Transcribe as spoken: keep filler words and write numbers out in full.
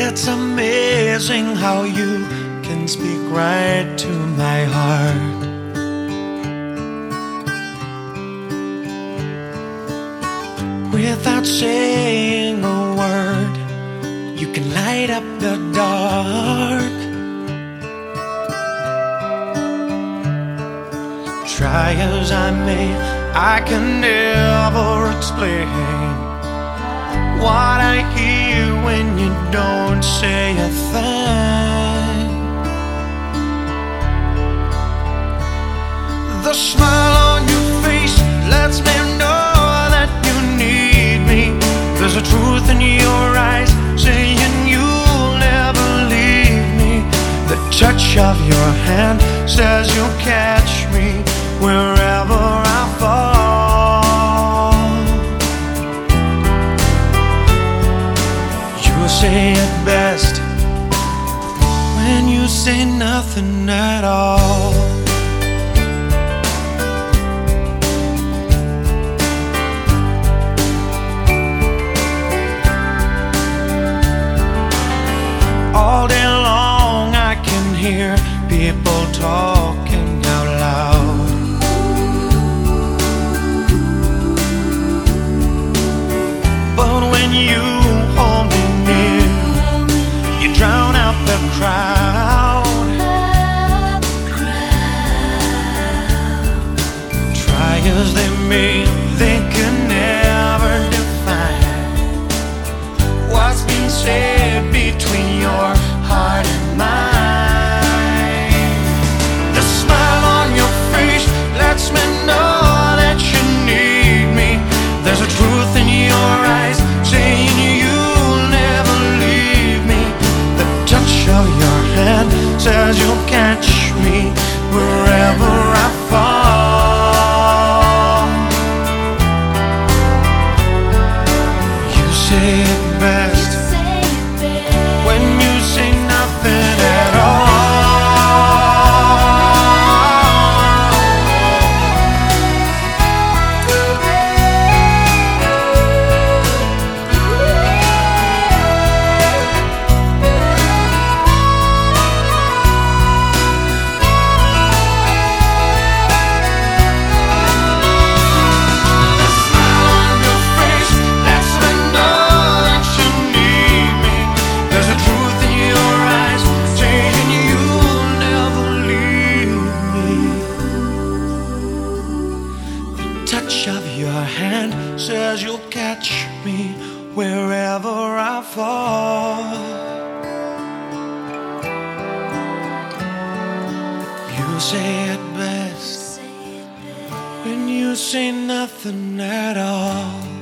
It's amazing how you can speak right to my heart. Without saying a word, you can light up the dark. Try as I may, I can never explain what I hear when you don't say a thing. The smile on your face lets me know that you need me. There's a truth in your eyes saying you'll never leave me. The touch of your hand says you'll catch me wherever I fall. You say it best when you say nothing at all. All day long I can hear people talking out loud. But when you hold me near, you drown out the crowd. Try as they may, they can never define what's been said between your heart and mine. The smile on your face lets me know that you need me. There's a truth in your eyes saying you'll never leave me. The touch of your hand says you'll catch me wherever I fall. You say it best when you say nothing at all. Touch of your hand says you'll catch me wherever I fall. You say it best when you say nothing at all.